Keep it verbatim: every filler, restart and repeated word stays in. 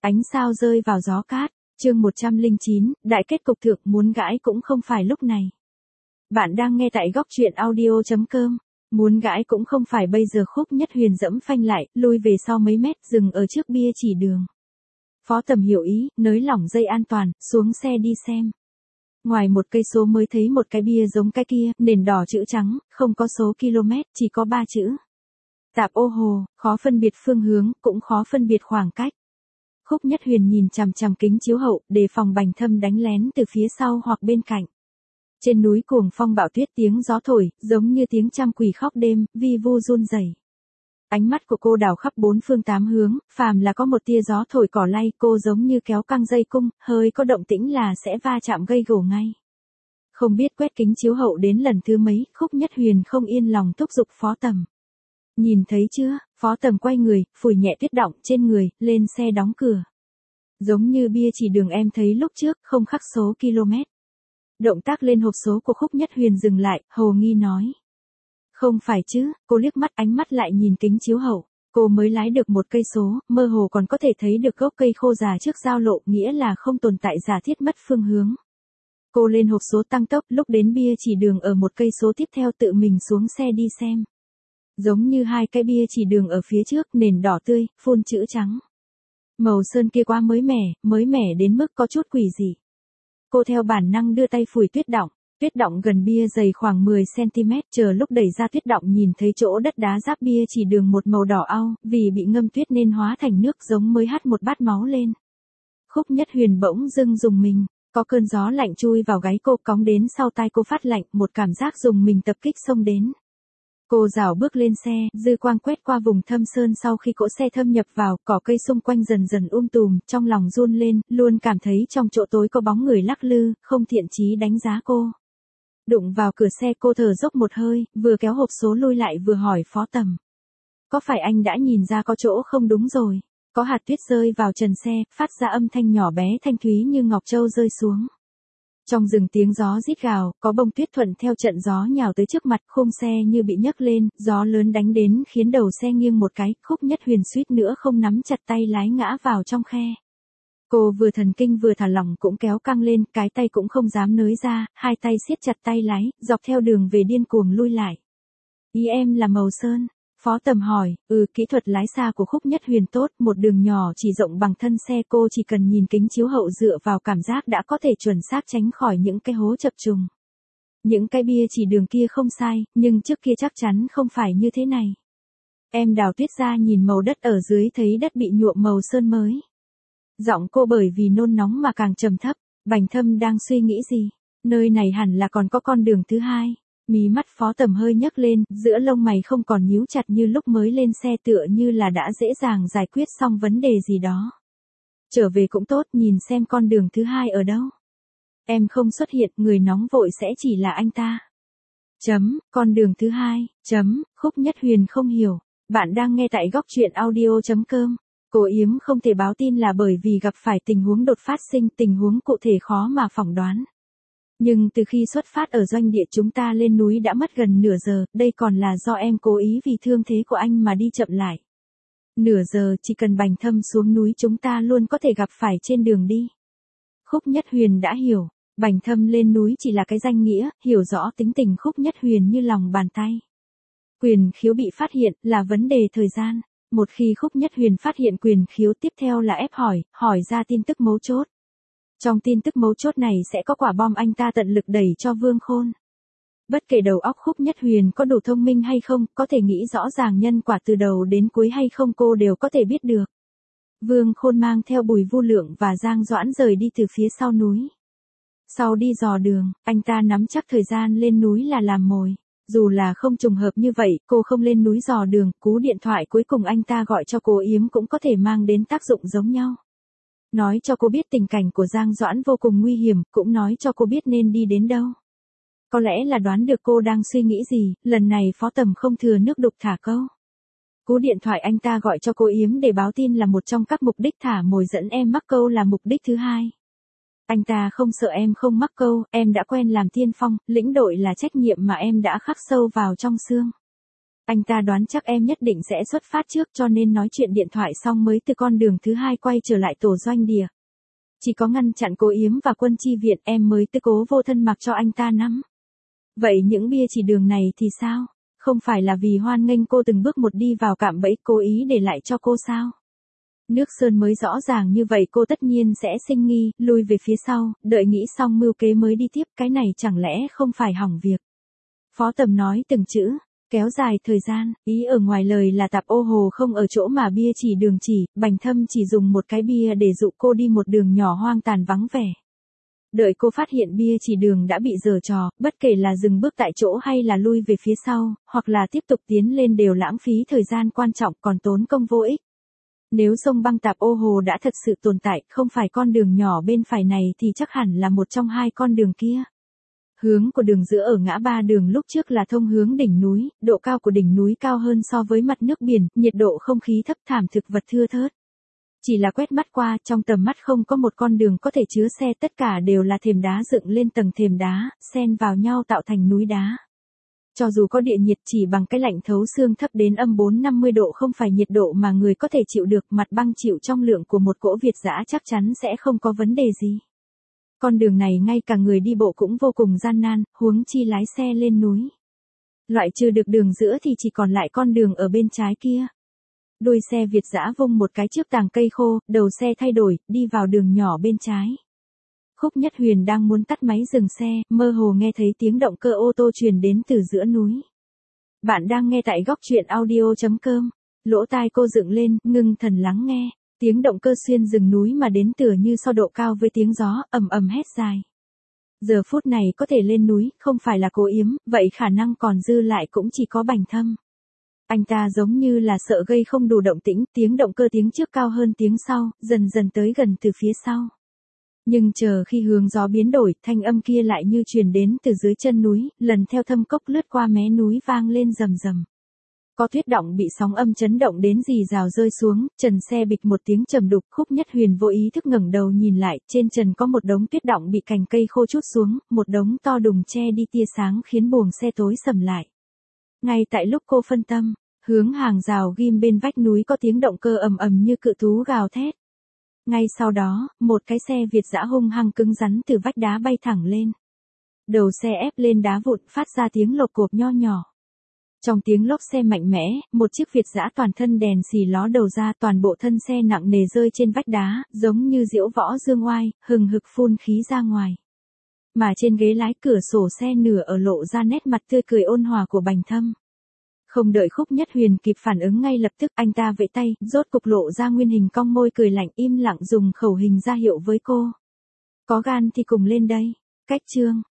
Ánh sao rơi vào gió cát, chương một trăm lẻ chín, đại kết cục thượng muốn gãi cũng không phải lúc này. Bạn đang nghe tại góc truyện audio chấm com. Muốn gãi cũng không phải bây giờ. Khúc Nhất Huyền dẫm phanh lại, lui về sau mấy mét, dừng ở trước bia chỉ đường. Phó Tầm hiểu ý, nới lỏng dây an toàn, xuống xe đi xem. Ngoài một cây số mới thấy một cái bia giống cái kia, nền đỏ chữ trắng, không có số km, chỉ có ba chữ. Tạp ô hồ, khó phân biệt phương hướng, cũng khó phân biệt khoảng cách. Khúc Nhất Huyền nhìn chằm chằm kính chiếu hậu, đề phòng Bành Thâm đánh lén từ phía sau hoặc bên cạnh. Trên núi cuồng phong bão tuyết, tiếng gió thổi, giống như tiếng trăm quỷ khóc đêm, vi vu run rẩy. Ánh mắt của cô đảo khắp bốn phương tám hướng, phàm là có một tia gió thổi cỏ lay, cô giống như kéo căng dây cung, hơi có động tĩnh là sẽ va chạm gây gổ ngay. Không biết quét kính chiếu hậu đến lần thứ mấy, Khúc Nhất Huyền không yên lòng thúc giục Phó Tầm. Nhìn thấy chưa? Phó Tầm quay người, phủi nhẹ tuyết đọng trên người, lên xe đóng cửa. Giống như bia chỉ đường em thấy lúc trước, không khắc số km. Động tác lên hộp số của Khúc Nhất Huyền dừng lại, hồ nghi nói. Không phải chứ, cô liếc mắt, ánh mắt lại nhìn kính chiếu hậu. Cô mới lái được một cây số, mơ hồ còn có thể thấy được gốc cây khô già trước giao lộ, nghĩa là không tồn tại giả thiết mất phương hướng. Cô lên hộp số tăng tốc, lúc đến bia chỉ đường ở một cây số tiếp theo tự mình xuống xe đi xem. Giống như hai cái bia chỉ đường ở phía trước, nền đỏ tươi, phun chữ trắng. Màu sơn kia quá mới mẻ, mới mẻ đến mức có chút quỷ dị. Cô theo bản năng đưa tay phủi tuyết đọng, tuyết đọng gần bia dày khoảng mười xăng ti mét, chờ lúc đẩy ra tuyết đọng nhìn thấy chỗ đất đá giáp bia chỉ đường một màu đỏ au, vì bị ngâm tuyết nên hóa thành nước, giống mới hắt một bát máu lên. Khúc Nhất Huyền bỗng dưng rùng mình, có cơn gió lạnh chui vào gáy cô, cóng đến sau tai cô phát lạnh, một cảm giác rùng mình tập kích xông đến. Cô rảo bước lên xe, dư quang quét qua vùng thâm sơn sau khi cỗ xe thâm nhập vào, cỏ cây xung quanh dần dần um tùm, trong lòng run lên, luôn cảm thấy trong chỗ tối có bóng người lắc lư, không thiện chí đánh giá cô. Đụng vào cửa xe, cô thở dốc một hơi, vừa kéo hộp số lui lại vừa hỏi Phó Tầm. Có phải anh đã nhìn ra có chỗ không đúng rồi? Có hạt tuyết rơi vào trần xe, phát ra âm thanh nhỏ bé thanh thúy như ngọc châu rơi xuống. Trong rừng tiếng gió rít gào, có bông tuyết thuận theo trận gió nhào tới trước mặt, khung xe như bị nhấc lên, gió lớn đánh đến khiến đầu xe nghiêng một cái, Khúc Nhất Huyền suýt nữa không nắm chặt tay lái ngã vào trong khe. Cô vừa thần kinh vừa thả lỏng cũng kéo căng lên, cái tay cũng không dám nới ra, hai tay siết chặt tay lái, dọc theo đường về điên cuồng lui lại. Ý em là màu sơn? Phó Tầm hỏi. Ừ, kỹ thuật lái xa của Khúc Nhất Huyền tốt, một đường nhỏ chỉ rộng bằng thân xe, cô chỉ cần nhìn kính chiếu hậu dựa vào cảm giác đã có thể chuẩn xác tránh khỏi những cái hố chập trùng. Những cái bia chỉ đường kia không sai, nhưng trước kia chắc chắn không phải như thế này. Em đào tuyết ra nhìn màu đất ở dưới thấy đất bị nhuộm màu sơn mới. Giọng cô bởi vì nôn nóng mà càng trầm thấp. Bành Thâm đang suy nghĩ gì? Nơi này hẳn là còn có con đường thứ hai. Mí mắt Phó Tầm hơi nhấc lên, giữa lông mày không còn nhíu chặt như lúc mới lên xe, tựa như là đã dễ dàng giải quyết xong vấn đề gì đó. Trở về cũng tốt, nhìn xem con đường thứ hai ở đâu. Em không xuất hiện, người nóng vội sẽ chỉ là anh ta. Chấm, con đường thứ hai, chấm, Khúc Nhất Huyền không hiểu. Bạn đang nghe tại góc truyện audio chấm com. Cô Yếm không thể báo tin là bởi vì gặp phải tình huống đột phát sinh, tình huống cụ thể khó mà phỏng đoán. Nhưng từ khi xuất phát ở doanh địa chúng ta lên núi đã mất gần nửa giờ, đây còn là do em cố ý vì thương thế của anh mà đi chậm lại. Nửa giờ chỉ cần Bành Thâm xuống núi chúng ta luôn có thể gặp phải trên đường đi. Khúc Nhất Huyền đã hiểu, Bành Thâm lên núi chỉ là cái danh nghĩa, hiểu rõ tính tình Khúc Nhất Huyền như lòng bàn tay. Quyền khiếu bị phát hiện là vấn đề thời gian, một khi Khúc Nhất Huyền phát hiện quyền khiếu tiếp theo là ép hỏi, hỏi ra tin tức mấu chốt. Trong tin tức mấu chốt này sẽ có quả bom anh ta tận lực đẩy cho Vương Khôn. Bất kể đầu óc Khúc Nhất Huyền có đủ thông minh hay không, có thể nghĩ rõ ràng nhân quả từ đầu đến cuối hay không, cô đều có thể biết được. Vương Khôn mang theo Bùi Vu Lượng và Giang Doãn rời đi từ phía sau núi. Sau đi dò đường, anh ta nắm chắc thời gian lên núi là làm mồi. Dù là không trùng hợp như vậy, cô không lên núi dò đường, cú điện thoại cuối cùng anh ta gọi cho cô Yếm cũng có thể mang đến tác dụng giống nhau. Nói cho cô biết tình cảnh của Giang Doãn vô cùng nguy hiểm, cũng nói cho cô biết nên đi đến đâu. Có lẽ là đoán được cô đang suy nghĩ gì, lần này Phó Tầm không thừa nước đục thả câu. Cú điện thoại anh ta gọi cho cô Yếm để báo tin là một trong các mục đích thả mồi dẫn em mắc câu là mục đích thứ hai. Anh ta không sợ em không mắc câu, em đã quen làm tiên phong, lĩnh đội là trách nhiệm mà em đã khắc sâu vào trong xương. Anh ta đoán chắc em nhất định sẽ xuất phát trước cho nên nói chuyện điện thoại xong mới từ con đường thứ hai quay trở lại tổ doanh địa. Chỉ có ngăn chặn cô Yếm và Quân Chi Viện em mới tư cố vô thân mặc cho anh ta nắm. Vậy những bia chỉ đường này thì sao? Không phải là vì hoan nghênh cô từng bước một đi vào cạm bẫy cố ý để lại cho cô sao? Nước sơn mới rõ ràng như vậy cô tất nhiên sẽ sinh nghi, lui về phía sau, đợi nghĩ xong mưu kế mới đi tiếp, cái này chẳng lẽ không phải hỏng việc. Phó Tầm nói từng chữ, kéo dài thời gian, ý ở ngoài lời là Tạp Ô Hồ không ở chỗ mà bia chỉ đường chỉ, Bành Thâm chỉ dùng một cái bia để dụ cô đi một đường nhỏ hoang tàn vắng vẻ. Đợi cô phát hiện bia chỉ đường đã bị giở trò, bất kể là dừng bước tại chỗ hay là lui về phía sau, hoặc là tiếp tục tiến lên đều lãng phí thời gian quan trọng còn tốn công vô ích. Nếu sông băng Tạp Ô Hồ đã thật sự tồn tại, không phải con đường nhỏ bên phải này thì chắc hẳn là một trong hai con đường kia. Hướng của đường giữa ở ngã ba đường lúc trước là thông hướng đỉnh núi, độ cao của đỉnh núi cao hơn so với mặt nước biển, nhiệt độ không khí thấp thảm thực vật thưa thớt. Chỉ là quét mắt qua, trong tầm mắt không có một con đường có thể chứa xe, tất cả đều là thềm đá dựng lên tầng thềm đá, xen vào nhau tạo thành núi đá. Cho dù có địa nhiệt chỉ bằng cái lạnh thấu xương thấp đến âm bốn năm mươi độ không phải nhiệt độ mà người có thể chịu được, mặt băng chịu trong lượng của một cỗ Việt dã chắc chắn sẽ không có vấn đề gì. Con đường này ngay cả người đi bộ cũng vô cùng gian nan, huống chi lái xe lên núi. Loại trừ được đường giữa thì chỉ còn lại con đường ở bên trái kia. Đuôi xe Việt dã vung một cái trước tàng cây khô, đầu xe thay đổi, đi vào đường nhỏ bên trái. Khúc Nhất Huyền đang muốn tắt máy dừng xe, mơ hồ nghe thấy tiếng động cơ ô tô truyền đến từ giữa núi. Bạn đang nghe tại góc truyện audio chấm com. Lỗ tai cô dựng lên, ngưng thần lắng nghe. Tiếng động cơ xuyên rừng núi mà đến tựa như so độ cao với tiếng gió, ầm ầm hét dài. Giờ phút này có thể lên núi, không phải là Cố Yếm, vậy khả năng còn dư lại cũng chỉ có Bành Thâm. Anh ta giống như là sợ gây không đủ động tĩnh, tiếng động cơ tiếng trước cao hơn tiếng sau, dần dần tới gần từ phía sau. Nhưng chờ khi hướng gió biến đổi, thanh âm kia lại như truyền đến từ dưới chân núi, lần theo thâm cốc lướt qua mé núi vang lên rầm rầm. Có tuyết động bị sóng âm chấn động đến rì rào rơi xuống, trần xe bịch một tiếng trầm đục. Khúc Nhất Huyền vô ý thức ngẩng đầu nhìn lại, trên trần có một đống tuyết động bị cành cây khô trút xuống, một đống to đùng che đi tia sáng khiến buồng xe tối sầm lại. Ngay tại lúc cô phân tâm, hướng hàng rào ghim bên vách núi có tiếng động cơ ầm ầm như cự thú gào thét. Ngay sau đó, một cái xe Việt dã hung hăng cứng rắn từ vách đá bay thẳng lên. Đầu xe ép lên đá vụn phát ra tiếng lộc cộp nho nhỏ. Trong tiếng lốp xe mạnh mẽ, một chiếc Việt dã toàn thân đèn xì ló đầu ra, toàn bộ thân xe nặng nề rơi trên vách đá, giống như diễu võ dương oai, hừng hực phun khí ra ngoài. Mà trên ghế lái cửa sổ xe nửa ở lộ ra nét mặt tươi cười ôn hòa của Bành Thâm. Không đợi Khúc Nhất Huyền kịp phản ứng ngay lập tức anh ta vẫy tay, rốt cục lộ ra nguyên hình cong môi cười lạnh, im lặng dùng khẩu hình ra hiệu với cô. Có gan thì cùng lên đây. Cách chương.